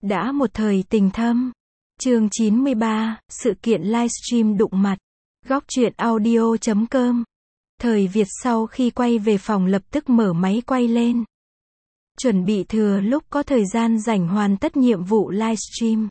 Đã một thời tình thâm. Chương 93, sự kiện livestream đụng mặt. Góc truyện audio.com. Thời Việt sau khi quay về phòng lập tức mở máy quay lên. Chuẩn bị thừa lúc có thời gian rảnh hoàn tất nhiệm vụ livestream.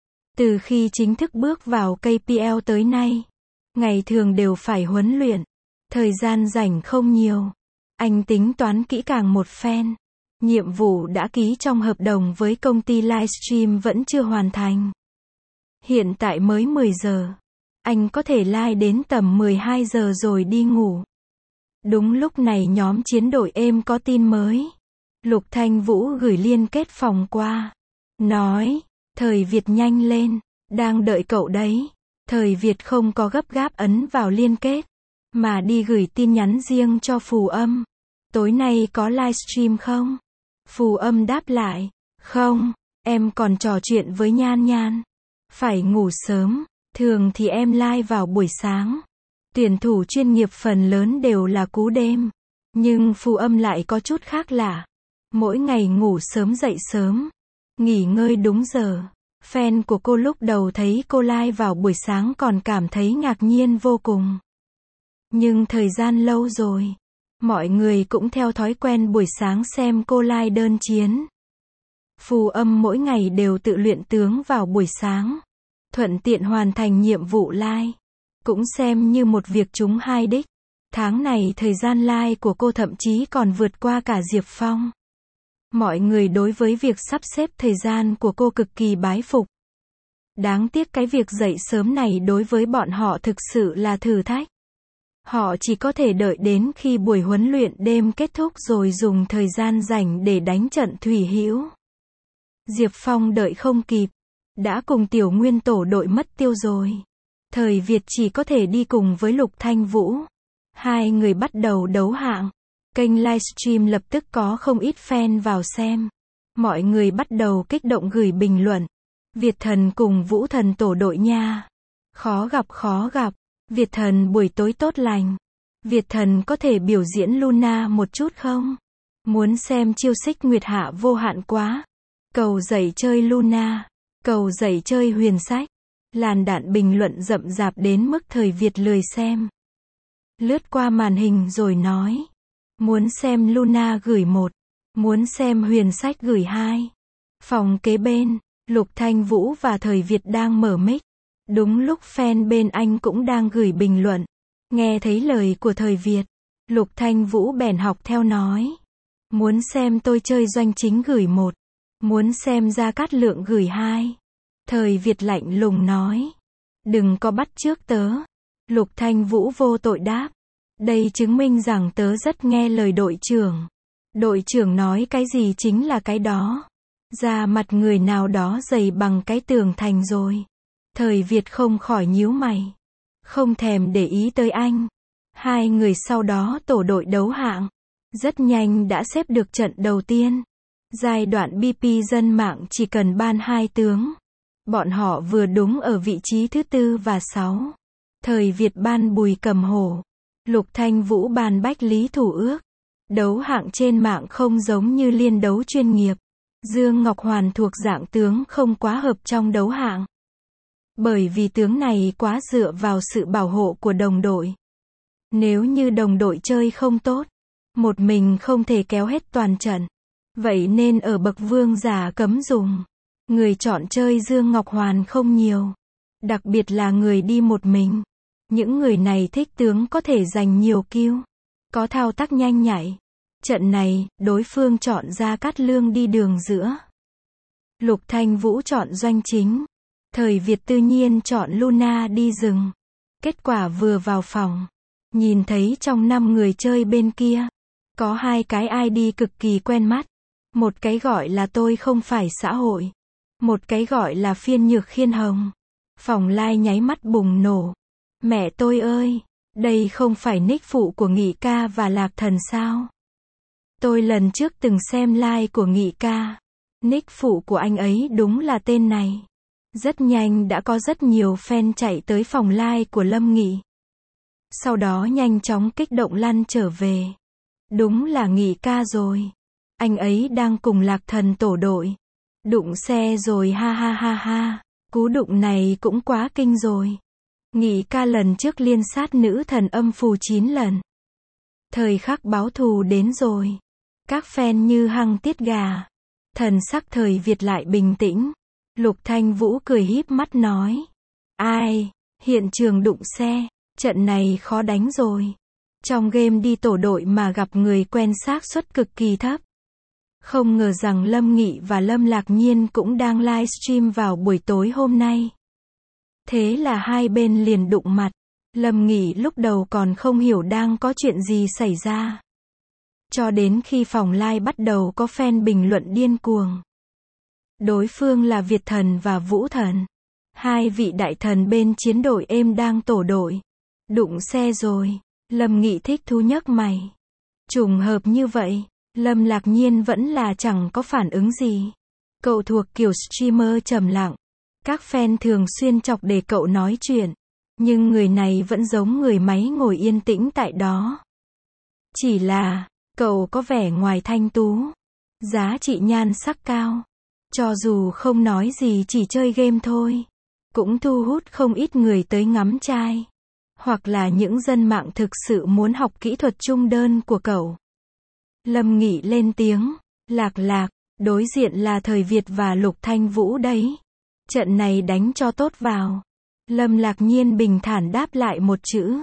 Từ khi chính thức bước vào KPL tới nay, ngày thường đều phải huấn luyện. Thời gian rảnh không nhiều. Anh tính toán kỹ càng một phen. Nhiệm vụ đã ký trong hợp đồng với công ty livestream vẫn chưa hoàn thành. Hiện tại mới 10 giờ. Anh có thể live đến tầm 12 giờ rồi đi ngủ. Đúng lúc này nhóm chiến đội êm có tin mới. Lục Thanh Vũ gửi liên kết phòng qua. Nói, Thời Việt nhanh lên, đang đợi cậu đấy. Thời Việt không có gấp gáp ấn vào liên kết, mà đi gửi tin nhắn riêng cho Phù Âm. Tối nay có livestream không? Phù Âm đáp lại, không, em còn trò chuyện với Nhan Nhan. Phải ngủ sớm, thường thì em live vào buổi sáng. Tuyển thủ chuyên nghiệp phần lớn đều là cú đêm. Nhưng Phù Âm lại có chút khác lạ. Mỗi ngày ngủ sớm dậy sớm, nghỉ ngơi đúng giờ. Fan của cô lúc đầu thấy cô live vào buổi sáng còn cảm thấy ngạc nhiên vô cùng. Nhưng thời gian lâu rồi, mọi người cũng theo thói quen buổi sáng xem cô live đơn chiến. Phù Âm mỗi ngày đều tự luyện tướng vào buổi sáng, thuận tiện hoàn thành nhiệm vụ live. Cũng xem như một việc trúng hai đích. Tháng này thời gian live của cô thậm chí còn vượt qua cả Diệp Phong. Mọi người đối với việc sắp xếp thời gian của cô cực kỳ bái phục. Đáng tiếc cái việc dậy sớm này đối với bọn họ thực sự là thử thách. Họ chỉ có thể đợi đến khi buổi huấn luyện đêm kết thúc rồi dùng thời gian rảnh để đánh trận thủy hữu. Diệp Phong đợi không kịp, đã cùng Tiểu Nguyên tổ đội mất tiêu rồi. Thời Việt chỉ có thể đi cùng với Lục Thanh Vũ. Hai người bắt đầu đấu hạng. Kênh livestream lập tức có không ít fan vào xem. Mọi người bắt đầu kích động gửi bình luận. Việt Thần cùng Vũ Thần tổ đội nha. Khó gặp. Việt Thần buổi tối tốt lành. Việt Thần có thể biểu diễn Luna một chút không? Muốn xem chiêu xích Nguyệt Hạ vô hạn quá. Cầu dậy chơi Luna. Cầu dậy chơi Huyền Sách. Làn đạn bình luận rậm rạp đến mức Thời Việt lười xem. Lướt qua màn hình rồi nói. Muốn xem Luna gửi 1. Muốn xem Huyền Sách gửi 2. Phòng kế bên, Lục Thanh Vũ và Thời Việt đang mở mic. Đúng lúc fan bên anh cũng đang gửi bình luận. Nghe thấy lời của Thời Việt, Lục Thanh Vũ bèn học theo nói. Muốn xem tôi chơi Doanh Chính gửi 1. Muốn xem Gia Cát Lượng gửi 2. Thời Việt lạnh lùng nói. Đừng có bắt chước tớ. Lục Thanh Vũ vô tội đáp. Đây chứng minh rằng tớ rất nghe lời đội trưởng. Đội trưởng nói cái gì chính là cái đó. Da mặt người nào đó dày bằng cái tường thành rồi. Thời Việt không khỏi nhíu mày. Không thèm để ý tới anh. Hai người sau đó tổ đội đấu hạng. Rất nhanh đã xếp được trận đầu tiên. Giai đoạn BP dân mạng chỉ cần ban 2 tướng. Bọn họ vừa đúng ở vị trí thứ 4 và 6. Thời Việt ban Bùi Cầm Hổ. Lục Thanh Vũ ban Bách Lý Thủ Ước. Đấu hạng trên mạng không giống như liên đấu chuyên nghiệp. Dương Ngọc Hoàn thuộc dạng tướng không quá hợp trong đấu hạng. Bởi vì tướng này quá dựa vào sự bảo hộ của đồng đội. Nếu như đồng đội chơi không tốt, một mình không thể kéo hết toàn trận. Vậy nên ở bậc vương giả cấm dùng. Người chọn chơi Dương Ngọc Hoàn không nhiều. Đặc biệt là người đi một mình. Những người này thích tướng có thể giành nhiều kill. Có thao tác nhanh nhạy. Trận này, đối phương chọn Gia Cát Lương đi đường giữa. Lục Thanh Vũ chọn Doanh Chính. Thời Việt tự nhiên chọn Luna đi rừng. Kết quả vừa vào phòng. Nhìn thấy trong 5 người chơi bên kia. Có 2 cái ID cực kỳ quen mắt. Một cái gọi là Tôi Không Phải Xã Hội. Một cái gọi là Phiên Nhược Khiên Hồng. Phòng live nháy mắt bùng nổ. Mẹ tôi ơi, đây không phải nick phụ của Nghị Ca và Lạc Thần sao? Tôi lần trước từng xem live của Nghị Ca. Nick phụ của anh ấy đúng là tên này. Rất nhanh đã có rất nhiều fan chạy tới phòng live của Lâm Nghị. Sau đó nhanh chóng kích động lăn trở về. Đúng là Nghị Ca rồi. Anh ấy đang cùng Lạc Thần tổ đội. Đụng xe rồi ha ha ha ha. Cú đụng này cũng quá kinh rồi. Nghị ca lần trước liên sát nữ thần âm phù 9 lần. Thời khắc báo thù đến rồi. Các fan như hăng tiết gà. Thần sắc Thời Việt lại bình tĩnh. Lục Thanh Vũ cười híp mắt nói. Ai, hiện trường đụng xe, trận này khó đánh rồi. Trong game đi tổ đội mà gặp người quen xác suất cực kỳ thấp. Không ngờ rằng Lâm Nghị và Lâm Lạc Nhiên cũng đang livestream vào buổi tối hôm nay. Thế là hai bên liền đụng mặt. Lâm Nghị lúc đầu còn không hiểu đang có chuyện gì xảy ra. Cho đến khi phòng live bắt đầu có fan bình luận điên cuồng. Đối phương là Việt Thần và Vũ Thần. Hai vị đại thần bên chiến đội êm đang tổ đội. Đụng xe rồi. Lâm Nghị thích thú nhấc mày. Trùng hợp như vậy. Lâm Lạc Nhiên vẫn là chẳng có phản ứng gì. Cậu thuộc kiểu streamer trầm lặng. Các fan thường xuyên chọc để cậu nói chuyện. Nhưng người này vẫn giống người máy ngồi yên tĩnh tại đó. Chỉ là, cậu có vẻ ngoài thanh tú. Giá trị nhan sắc cao. Cho dù không nói gì chỉ chơi game thôi. Cũng thu hút không ít người tới ngắm trai. Hoặc là những dân mạng thực sự muốn học kỹ thuật trung đơn của cậu. Lâm Nghị lên tiếng. Lạc lạc, đối diện là Thời Việt và Lục Thanh Vũ đấy. Trận này đánh cho tốt vào. Lâm Lạc Nhiên bình thản đáp lại một chữ.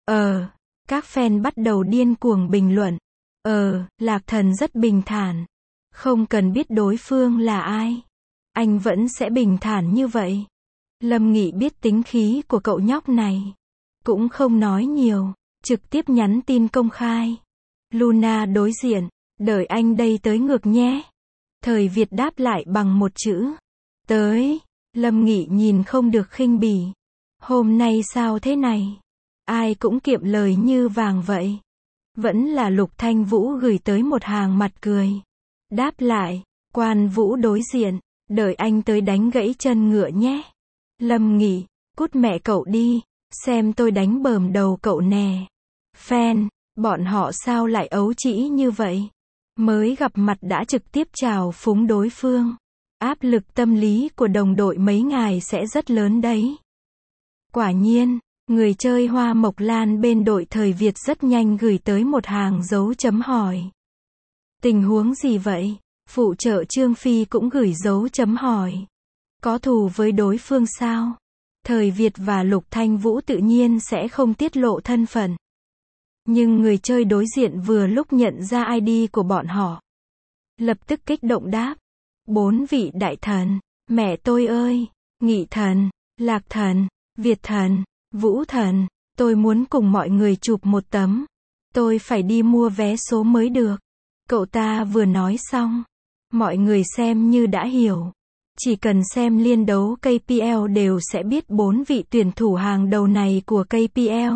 Các fan bắt đầu điên cuồng bình luận. Lạc Thần rất bình thản. Không cần biết đối phương là ai. Anh vẫn sẽ bình thản như vậy. Lâm Nghị biết tính khí của cậu nhóc này. Cũng không nói nhiều. Trực tiếp nhắn tin công khai. Luna đối diện. Đợi anh đây tới ngược nhé. Thời Việt đáp lại bằng một chữ. Tới. Lâm Nghị nhìn không được khinh bỉ. Hôm nay sao thế này? Ai cũng kiệm lời như vàng vậy. Vẫn là Lục Thanh Vũ gửi tới một hàng mặt cười. Đáp lại. Quan Vũ đối diện. Đợi anh tới đánh gãy chân ngựa nhé. Lâm Nghị. Cút mẹ cậu đi. Xem tôi đánh bờm đầu cậu nè. Fan. Bọn họ sao lại ấu trĩ như vậy? Mới gặp mặt đã trực tiếp chào phúng đối phương. Áp lực tâm lý của đồng đội mấy ngài sẽ rất lớn đấy. Quả nhiên, người chơi Hoa Mộc Lan bên đội Thời Việt rất nhanh gửi tới một hàng dấu chấm hỏi. Tình huống gì vậy? Phụ trợ Trương Phi cũng gửi dấu chấm hỏi. Có thù với đối phương sao? Thời Việt và Lục Thanh Vũ tự nhiên sẽ không tiết lộ thân phận. Nhưng người chơi đối diện vừa lúc nhận ra ID của bọn họ. Lập tức kích động đáp. 4 vị đại thần. Mẹ tôi ơi. Nghị thần, Lạc thần, Việt thần, Vũ thần. Tôi muốn cùng mọi người chụp một tấm. Tôi phải đi mua vé số mới được. Cậu ta vừa nói xong. Mọi người xem như đã hiểu. Chỉ cần xem liên đấu KPL đều sẽ biết 4 vị tuyển thủ hàng đầu này của KPL.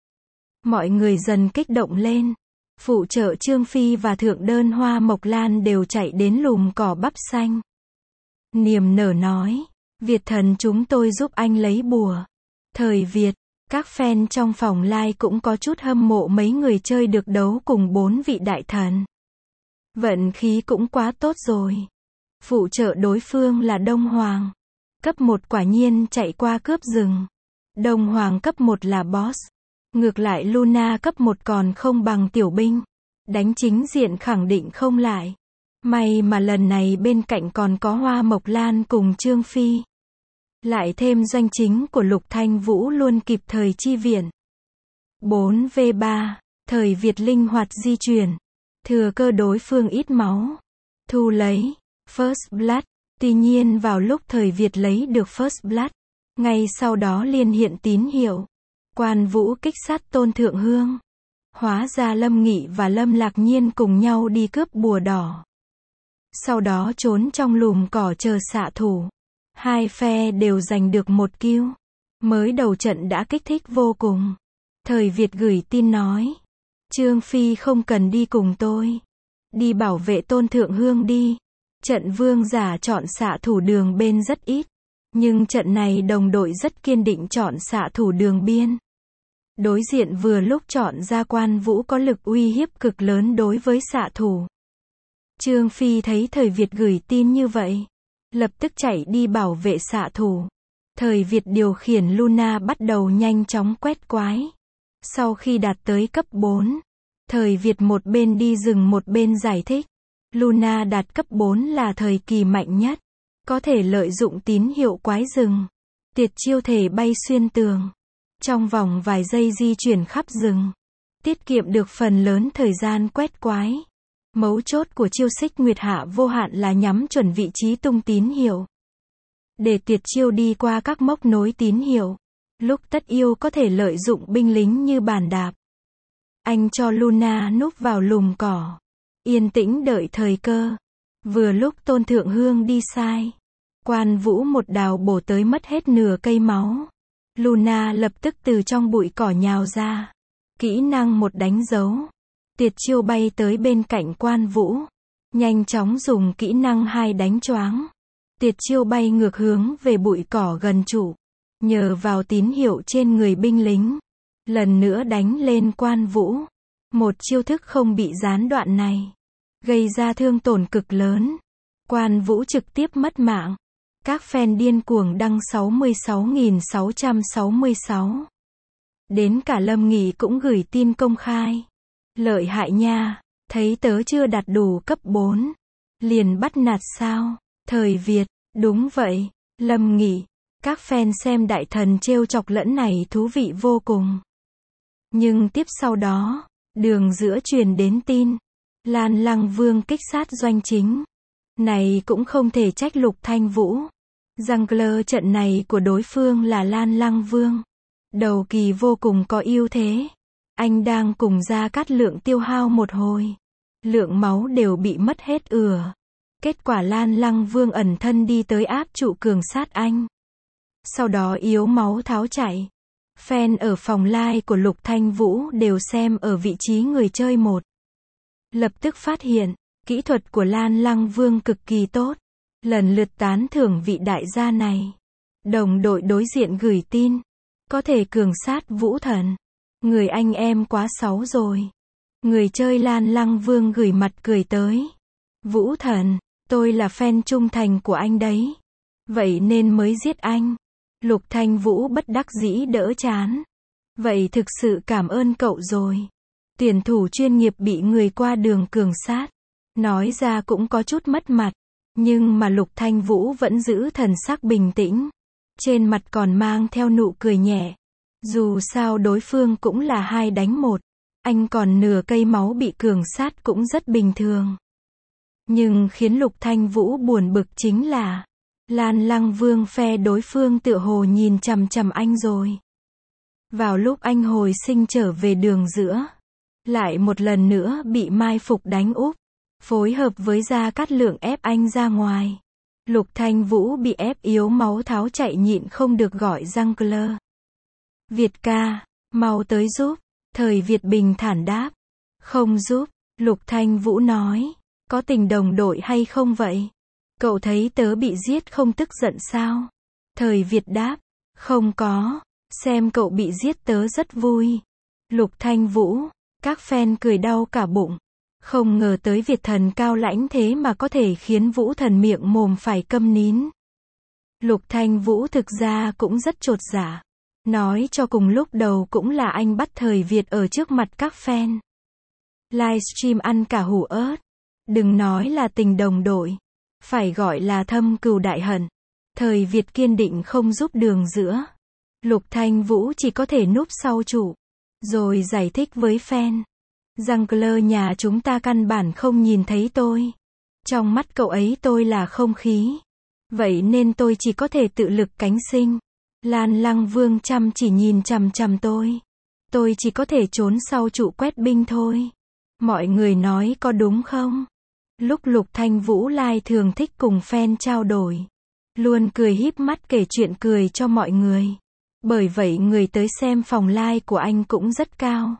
Mọi người dần kích động lên. Phụ trợ Trương Phi và thượng đơn Hoa Mộc Lan đều chạy đến lùm cỏ bắp xanh. Niềm nở nói. Việt thần chúng tôi giúp anh lấy bùa. Thời Việt. Các fan trong phòng live cũng có chút hâm mộ mấy người chơi được đấu cùng 4 vị đại thần. Vận khí cũng quá tốt rồi. Phụ trợ đối phương là Đông Hoàng. Cấp 1 quả nhiên chạy qua cướp rừng. Đông Hoàng cấp 1 là boss. Ngược lại Luna cấp 1 còn không bằng tiểu binh. Đánh chính diện khẳng định không lại. May mà lần này bên cạnh còn có Hoa Mộc Lan cùng Trương Phi. Lại thêm doanh chính của Lục Thanh Vũ luôn kịp thời chi viện. 4v3, Thời Việt linh hoạt di chuyển. Thừa cơ đối phương ít máu. Thu lấy. First Blood. Tuy nhiên vào lúc Thời Việt lấy được First Blood. Ngay sau đó liền hiện tín hiệu. Quan Vũ kích sát Tôn Thượng Hương. Hóa ra Lâm Nghị và Lâm Lạc Nhiên cùng nhau đi cướp bùa đỏ. Sau đó trốn trong lùm cỏ chờ xạ thủ. Hai phe đều giành được một kill. Mới đầu trận đã kích thích vô cùng. Thời Việt gửi tin nói. Trương Phi không cần đi cùng tôi. Đi bảo vệ Tôn Thượng Hương đi. Trận vương giả chọn xạ thủ đường bên rất ít. Nhưng trận này đồng đội rất kiên định chọn xạ thủ đường biên. Đối diện vừa lúc chọn ra Quan Vũ có lực uy hiếp cực lớn đối với xạ thủ. Trương Phi thấy Thời Việt gửi tin như vậy. lập tức chạy đi bảo vệ xạ thủ. Thời Việt điều khiển Luna bắt đầu nhanh chóng quét quái. Sau khi đạt tới cấp 4, Thời Việt một bên đi rừng một bên giải thích. Luna đạt cấp 4 là thời kỳ mạnh nhất. Có thể lợi dụng tín hiệu quái rừng. Tuyệt chiêu thể bay xuyên tường. Trong vòng vài giây di chuyển khắp rừng. Tiết kiệm được phần lớn thời gian quét quái. Mấu chốt của chiêu xích nguyệt hạ vô hạn là nhắm chuẩn vị trí tung tín hiệu. Để tuyệt chiêu đi qua các mốc nối tín hiệu. Lúc tất yêu có thể lợi dụng binh lính như bàn đạp. Anh cho Luna núp vào lùm cỏ. Yên tĩnh đợi thời cơ. Vừa lúc Tôn Thượng Hương đi sai. Quan Vũ một đào bổ tới mất hết nửa cây máu. Luna lập tức từ trong bụi cỏ nhào ra. Kỹ năng một đánh dấu. Tuyệt chiêu bay tới bên cạnh Quan Vũ. Nhanh chóng dùng kỹ năng 2 đánh choáng. Tuyệt chiêu bay ngược hướng về bụi cỏ gần trụ. Nhờ vào tín hiệu trên người binh lính. Lần nữa đánh lên Quan Vũ. Một chiêu thức không bị gián đoạn này. Gây ra thương tổn cực lớn. Quan Vũ trực tiếp mất mạng. Các fan điên cuồng đăng 66.666. Đến cả Lâm Nghị cũng gửi tin công khai. Lợi hại nha, thấy tớ chưa đạt đủ cấp 4. Liền bắt nạt sao? Thời Việt, đúng vậy, Lâm Nghị. Các fan xem đại thần trêu chọc lẫn này thú vị vô cùng. Nhưng tiếp sau đó, đường giữa truyền đến tin. Lan Lăng Vương kích sát doanh chính. Này cũng không thể trách Lục Thanh Vũ. Jungler trận này của đối phương là Lan Lăng Vương. Đầu kỳ vô cùng có ưu thế. Anh đang cùng Gia Cát Lượng tiêu hao một hồi. Lượng máu đều bị mất hết ừa. Kết quả Lan Lăng Vương ẩn thân đi tới áp trụ cường sát anh. Sau đó yếu máu tháo chạy. Fan ở phòng live của Lục Thanh Vũ đều xem ở vị trí người chơi 1. Lập tức phát hiện, kỹ thuật của Lan Lăng Vương cực kỳ tốt. Lần lượt tán thưởng vị đại gia này. Đồng đội đối diện gửi tin. Có thể cường sát Vũ Thần. Người anh em quá xấu rồi. Người chơi Lan Lăng Vương gửi mặt cười tới. Vũ Thần, tôi là fan trung thành của anh đấy. Vậy nên mới giết anh. Lục Thanh Vũ bất đắc dĩ đỡ chán. Vậy thực sự cảm ơn cậu rồi. Tuyển thủ chuyên nghiệp bị người qua đường cường sát. Nói ra cũng có chút mất mặt. Nhưng mà Lục Thanh Vũ vẫn giữ thần sắc bình tĩnh. Trên mặt còn mang theo nụ cười nhẹ. Dù sao đối phương cũng là 2 đánh 1. Anh còn nửa cây máu bị cường sát cũng rất bình thường. Nhưng khiến Lục Thanh Vũ buồn bực chính là Lan Lăng Vương phe đối phương tựa hồ nhìn chằm chằm anh rồi. Vào lúc anh hồi sinh trở về đường giữa, lại một lần nữa bị mai phục đánh úp. Phối hợp với Gia Cát Lượng ép anh ra ngoài. Lục Thanh Vũ bị ép yếu máu tháo chạy nhịn không được gọi Jungler. Việt ca, mau tới giúp. Thời Việt bình thản đáp. Không giúp, Lục Thanh Vũ nói. Có tình đồng đội hay không vậy? Cậu thấy tớ bị giết không tức giận sao? Thời Việt đáp. Không có, xem cậu bị giết tớ rất vui. Lục Thanh Vũ, các fan cười đau cả bụng. Không ngờ tới Việt thần cao lãnh thế mà có thể khiến Vũ thần miệng mồm phải câm nín. Lục Thanh Vũ thực ra cũng rất chột dạ. Nói cho cùng lúc đầu cũng là anh bắt Thời Việt ở trước mặt các fan. Livestream ăn cả hủ ớt. Đừng nói là tình đồng đội. Phải gọi là thâm cừu đại hận. Thời Việt kiên định không giúp đường giữa. Lục Thanh Vũ chỉ có thể núp sau trụ. Rồi giải thích với fan. Jungler nhà chúng ta căn bản không nhìn thấy tôi. Trong mắt cậu ấy tôi là không khí. Vậy nên tôi chỉ có thể tự lực cánh sinh. Lan Lăng Vương chăm chỉ nhìn chằm chằm tôi. Tôi chỉ có thể trốn sau trụ quét binh thôi. Mọi người nói có đúng không? Lúc Lục Thanh Vũ live thường thích cùng fan trao đổi. Luôn cười híp mắt kể chuyện cười cho mọi người. Bởi vậy người tới xem phòng live của anh cũng rất cao.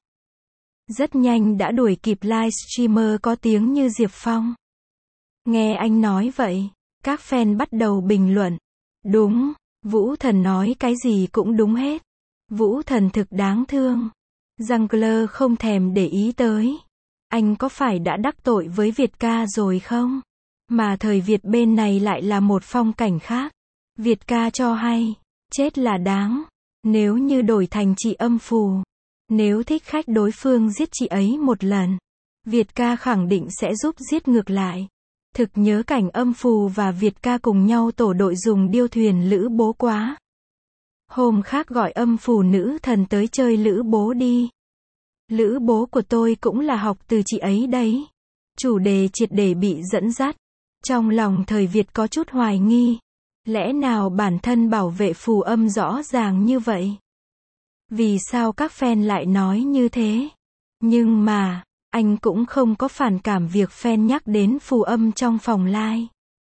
Rất nhanh đã đuổi kịp livestreamer có tiếng như Diệp Phong. Nghe anh nói vậy, các fan bắt đầu bình luận. Đúng, Vũ Thần nói cái gì cũng đúng hết. Vũ Thần thực đáng thương. Jungler không thèm để ý tới. Anh có phải đã đắc tội với Việt ca rồi không? Mà thời Việt bên này lại là một phong cảnh khác. Việt ca cho hay, chết là đáng. Nếu như đổi thành chị âm phù. Nếu thích khách đối phương giết chị ấy một lần, Việt ca khẳng định sẽ giúp giết ngược lại. Thực nhớ cảnh âm phù và Việt ca cùng nhau tổ đội dùng điêu thuyền lữ bố quá. Hôm khác gọi âm phù nữ thần tới chơi lữ bố đi. Lữ bố của tôi cũng là học từ chị ấy đấy. Chủ đề triệt để bị dẫn dắt. Trong lòng thời Việt có chút hoài nghi. Lẽ nào bản thân bảo vệ phù âm rõ ràng như vậy? Vì sao các fan lại nói như thế? Nhưng mà, anh cũng không có phản cảm việc fan nhắc đến phù âm trong phòng live.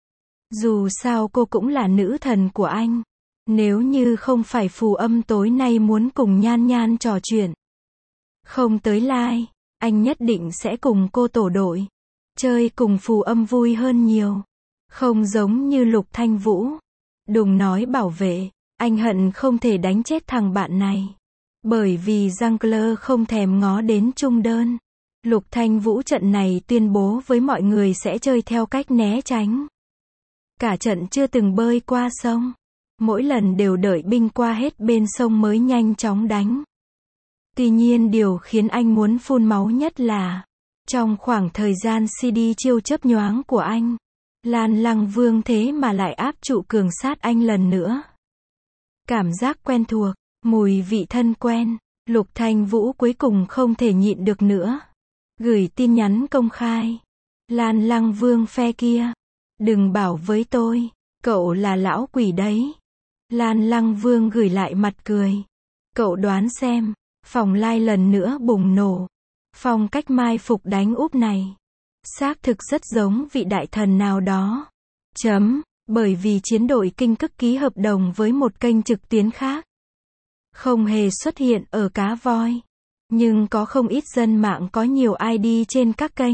Dù sao cô cũng là nữ thần của anh. Nếu như không phải phù âm tối nay muốn cùng Nhan Nhan trò chuyện, không tới live, anh nhất định sẽ cùng cô tổ đội. Chơi cùng phù âm vui hơn nhiều. Không giống như Lục Thanh Vũ. Đừng nói bảo vệ, anh hận không thể đánh chết thằng bạn này. Bởi vì Jungler không thèm ngó đến trung đơn. Lục Thanh Vũ trận này tuyên bố với mọi người sẽ chơi theo cách né tránh. Cả trận chưa từng bơi qua sông. Mỗi lần đều đợi binh qua hết bên sông mới nhanh chóng đánh. Tuy nhiên điều khiến anh muốn phun máu nhất là, trong khoảng thời gian CD chiêu chớp nhoáng của anh, Lan Lăng Vương thế mà lại áp trụ cường sát anh lần nữa. Cảm giác quen thuộc, mùi vị thân quen, Lục Thanh Vũ cuối cùng không thể nhịn được nữa. Gửi tin nhắn công khai. Lan Lăng Vương phe kia, đừng bảo với tôi, cậu là lão quỷ đấy. Lan Lăng Vương gửi lại mặt cười. Cậu đoán xem, phòng live lần nữa bùng nổ. Phong cách mai phục đánh úp này, xác thực rất giống vị đại thần nào đó. Bởi vì chiến đội Kinh Cức ký hợp đồng với một kênh trực tuyến khác. Không hề xuất hiện ở Cá Voi. Nhưng có không ít dân mạng có nhiều ID trên các kênh.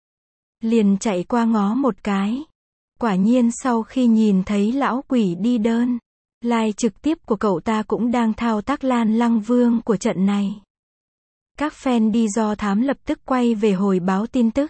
Liền chạy qua ngó một cái. Quả nhiên sau khi nhìn thấy lão quỷ đi đơn, live trực tiếp của cậu ta cũng đang thao tác Lan Lăng Vương của trận này. Các fan đi do thám lập tức quay về hồi báo tin tức.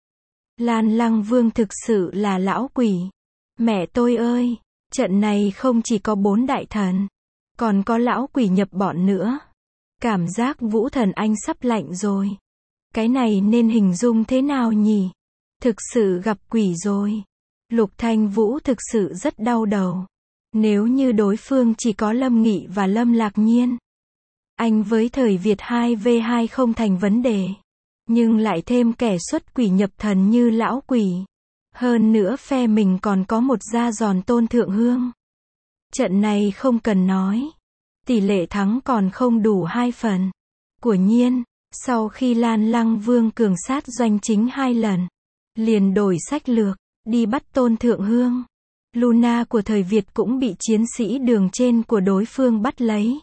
Lan Lăng Vương thực sự là lão quỷ. Mẹ tôi ơi, trận này không chỉ có 4 đại thần, còn có lão quỷ nhập bọn nữa. Cảm giác Vũ Thần Anh sắp lạnh rồi. Cái này nên hình dung thế nào nhỉ? Thực sự gặp quỷ rồi. Lục Thanh Vũ thực sự rất đau đầu. Nếu như đối phương chỉ có Lâm Nghị và Lâm Lạc Nhiên, anh với thời Việt 2v2 không thành vấn đề. Nhưng lại thêm kẻ xuất quỷ nhập thần như lão quỷ. Hơn nữa phe mình còn có một da giòn Tôn Thượng Hương. Trận này không cần nói. Tỷ lệ thắng còn không đủ 2 phần. Quả nhiên, sau khi Lan Lăng Vương cường sát doanh chính 2 lần, liền đổi sách lược, đi bắt Tôn Thượng Hương. Luna của thời Việt cũng bị chiến sĩ đường trên của đối phương bắt lấy.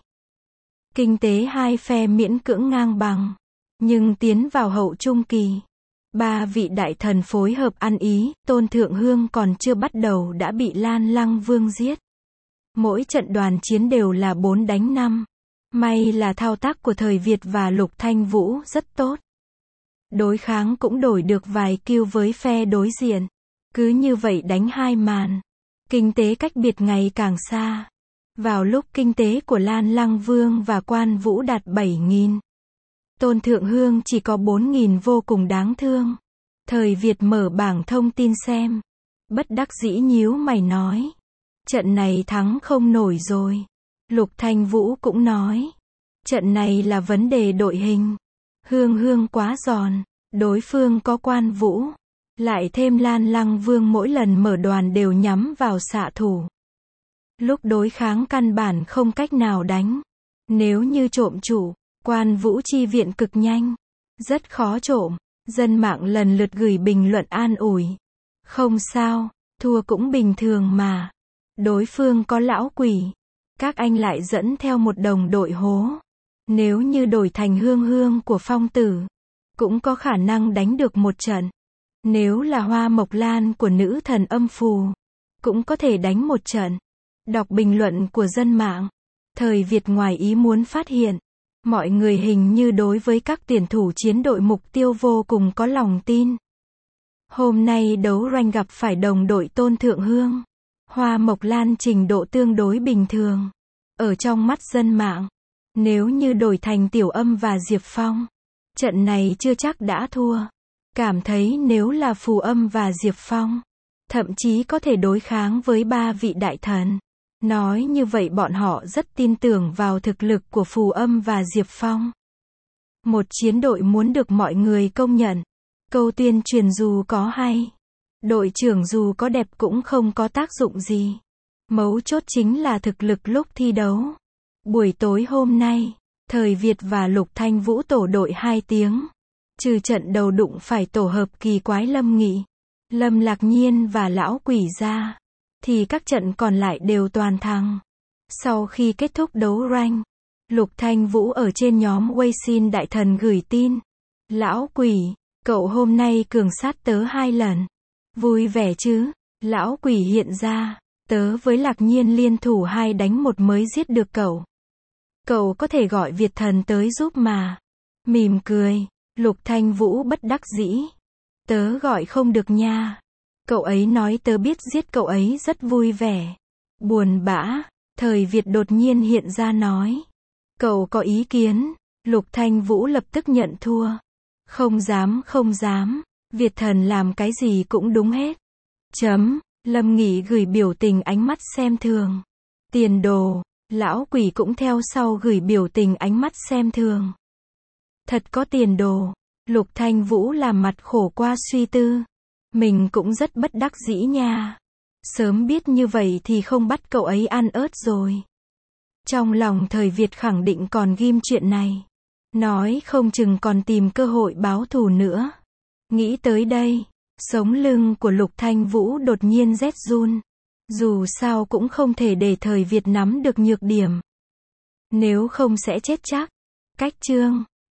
Kinh tế hai phe miễn cưỡng ngang bằng. Nhưng tiến vào hậu trung kỳ, 3 vị đại thần phối hợp ăn ý, Tôn Thượng Hương còn chưa bắt đầu đã bị Lan Lăng Vương giết. Mỗi trận đoàn chiến đều là 4 đánh 5. May là thao tác của thời Việt và Lục Thanh Vũ rất tốt. Đối kháng cũng đổi được vài kill với phe đối diện. Cứ như vậy đánh 2 màn. Kinh tế cách biệt ngày càng xa. Vào lúc kinh tế của Lan Lăng Vương và Quan Vũ đạt 7.000. Tôn Thượng Hương chỉ có 4.000 vô cùng đáng thương. Thời Việt mở bảng thông tin xem. Bất đắc dĩ nhíu mày nói. Trận này thắng không nổi rồi. Lục Thanh Vũ cũng nói. Trận này là vấn đề đội hình. Hương quá giòn. Đối phương có Quan Vũ. Lại thêm Lan Lăng Vương mỗi lần mở đoàn đều nhắm vào xạ thủ. Lúc đối kháng căn bản không cách nào đánh. Nếu như trộm chủ, Quan Vũ chi viện cực nhanh. Rất khó trộm. Dân mạng lần lượt gửi bình luận an ủi. Không sao, thua cũng bình thường mà. Đối phương có lão quỷ. Các anh lại dẫn theo một đồng đội hố. Nếu như đổi thành Hương của Phong Tử, cũng có khả năng đánh được một trận. Nếu là Hoa Mộc Lan của nữ thần âm phù, cũng có thể đánh một trận. Đọc bình luận của dân mạng. Thời Việt ngoài ý muốn phát hiện. Mọi người hình như đối với các tuyển thủ chiến đội mục tiêu vô cùng có lòng tin. Hôm nay đấu rank gặp phải đồng đội Tôn Thượng Hương. Hoa Mộc Lan trình độ tương đối bình thường. Ở trong mắt dân mạng, nếu như đổi thành Tiểu Âm và Diệp Phong, trận này chưa chắc đã thua. Cảm thấy nếu là Phù Âm và Diệp Phong, thậm chí có thể đối kháng với 3 vị đại thần. Nói như vậy bọn họ rất tin tưởng vào thực lực của Phù Âm và Diệp Phong. Một chiến đội muốn được mọi người công nhận. Câu tuyên truyền dù có hay, đội trưởng dù có đẹp cũng không có tác dụng gì. Mấu chốt chính là thực lực lúc thi đấu. Buổi tối hôm nay, Thời Việt và Lục Thanh Vũ tổ đội 2 tiếng. Trừ trận đầu đụng phải tổ hợp kỳ quái Lâm Nghị, Lâm Lạc Nhiên và Lão Quỷ ra, thì các trận còn lại đều toàn thắng. Sau khi kết thúc đấu rank, Lục Thanh Vũ ở trên nhóm Weixin đại thần gửi tin. Lão Quỷ, cậu hôm nay cường sát tớ 2 lần. Vui vẻ chứ? Lão Quỷ hiện ra, tớ với Lạc Nhiên liên thủ 2 đánh 1 mới giết được cậu. Cậu có thể gọi Việt thần tới giúp mà. Mỉm cười, Lục Thanh Vũ bất đắc dĩ. Tớ gọi không được nha. Cậu ấy nói tớ biết giết cậu ấy rất vui vẻ. Buồn bã, Thời Việt đột nhiên hiện ra nói. Cậu có ý kiến? Lục Thanh Vũ lập tức nhận thua. Không dám, Việt thần làm cái gì cũng đúng hết. Lâm Nghị gửi biểu tình ánh mắt xem thường. Tiền đồ, Lão Quỷ cũng theo sau gửi biểu tình ánh mắt xem thường. Thật có tiền đồ. Lục Thanh Vũ làm mặt khổ qua suy tư. Mình cũng rất bất đắc dĩ nha. Sớm biết như vậy thì không bắt cậu ấy ăn ớt rồi. Trong lòng Thời Việt khẳng định còn ghim chuyện này. Nói không chừng còn tìm cơ hội báo thù nữa. Nghĩ tới đây, sống lưng của Lục Thanh Vũ đột nhiên rét run. Dù sao cũng không thể để Thời Việt nắm được nhược điểm. Nếu không sẽ chết chắc. Cách chương